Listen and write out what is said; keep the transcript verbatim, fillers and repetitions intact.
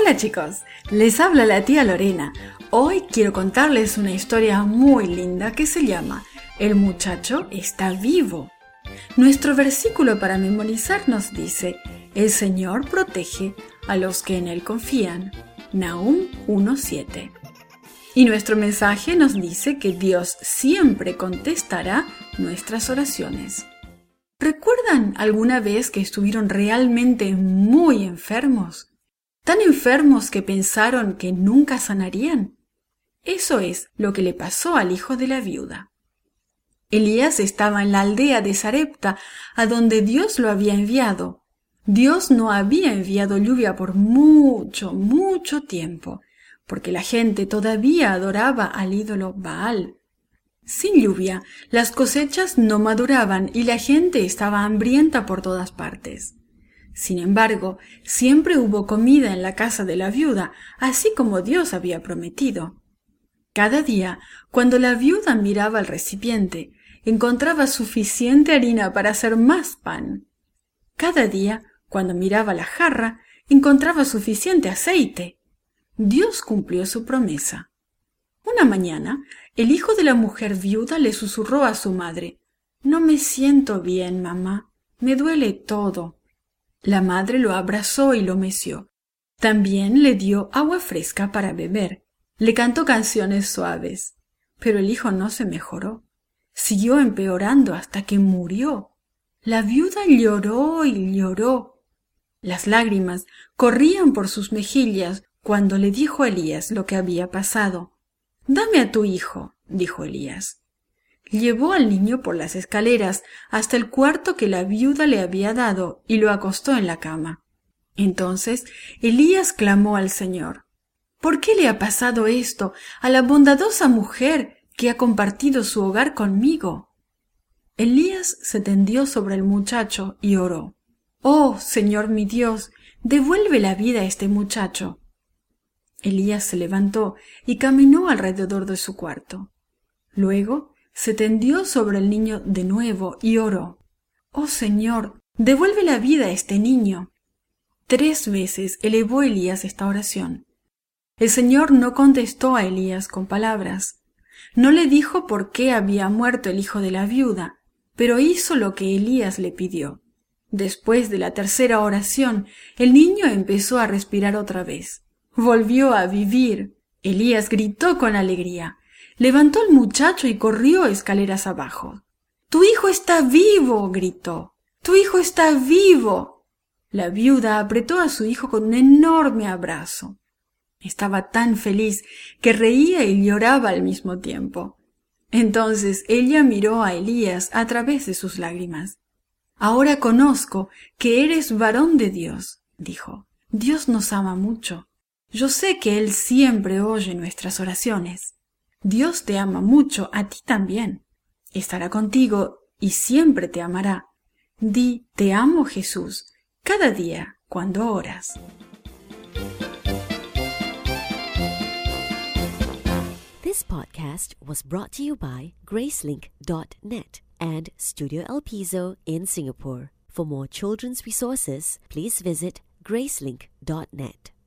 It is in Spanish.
Hola chicos, les habla la tía Lorena. Hoy quiero contarles una historia muy linda que se llama El muchacho está vivo. Nuestro versículo para memorizar nos dice: el Señor protege a los que en Él confían. Nahum uno siete. Y nuestro mensaje nos dice que Dios siempre contestará nuestras oraciones. ¿Recuerdan alguna vez que estuvieron realmente muy enfermos? ¿Tan enfermos que pensaron que nunca sanarían? Eso es lo que le pasó al hijo de la viuda. Elías estaba en la aldea de Sarepta, a donde Dios lo había enviado. Dios no había enviado lluvia por mucho, mucho tiempo, porque la gente todavía adoraba al ídolo Baal. Sin lluvia, las cosechas no maduraban y la gente estaba hambrienta por todas partes. Sin embargo, siempre hubo comida en la casa de la viuda, así como Dios había prometido. Cada día, cuando la viuda miraba el recipiente, encontraba suficiente harina para hacer más pan. Cada día, cuando miraba la jarra, encontraba suficiente aceite. Dios cumplió su promesa. Una mañana, el hijo de la mujer viuda le susurró a su madre: «No me siento bien, mamá. Me duele todo». La madre lo abrazó y lo meció. También le dio agua fresca para beber. Le cantó canciones suaves. Pero el hijo no se mejoró. Siguió empeorando hasta que murió. La viuda lloró y lloró. Las lágrimas corrían por sus mejillas cuando le dijo a Elías lo que había pasado. «Dame a tu hijo», dijo Elías. Llevó al niño por las escaleras hasta el cuarto que la viuda le había dado y lo acostó en la cama. Entonces Elías clamó al Señor: «¿Por qué le ha pasado esto a la bondadosa mujer que ha compartido su hogar conmigo?» Elías se tendió sobre el muchacho y oró: «Oh, Señor mi Dios, devuelve la vida a este muchacho». Elías se levantó y caminó alrededor de su cuarto. Luego se tendió sobre el niño de nuevo y oró: «Oh Señor, devuelve la vida a este niño». Tres veces elevó Elías esta oración. El Señor no contestó a Elías con palabras. No le dijo por qué había muerto el hijo de la viuda, pero hizo lo que Elías le pidió. Después de la tercera oración, el niño empezó a respirar otra vez. Volvió a vivir. Elías gritó con alegría. Levantó al muchacho y corrió escaleras abajo. «¡Tu hijo está vivo!», gritó. «¡Tu hijo está vivo!». La viuda apretó a su hijo con un enorme abrazo. Estaba tan feliz que reía y lloraba al mismo tiempo. Entonces ella miró a Elías a través de sus lágrimas. «Ahora conozco que eres varón de Dios», dijo. «Dios nos ama mucho. Yo sé que Él siempre oye nuestras oraciones. Dios te ama mucho, a ti también. Estará contigo y siempre te amará. Di: te amo, Jesús, cada día cuando oras». This podcast was brought to you by Gracelink dot net and Studio El Piso in Singapore. For more children's resources, please visit Gracelink dot net.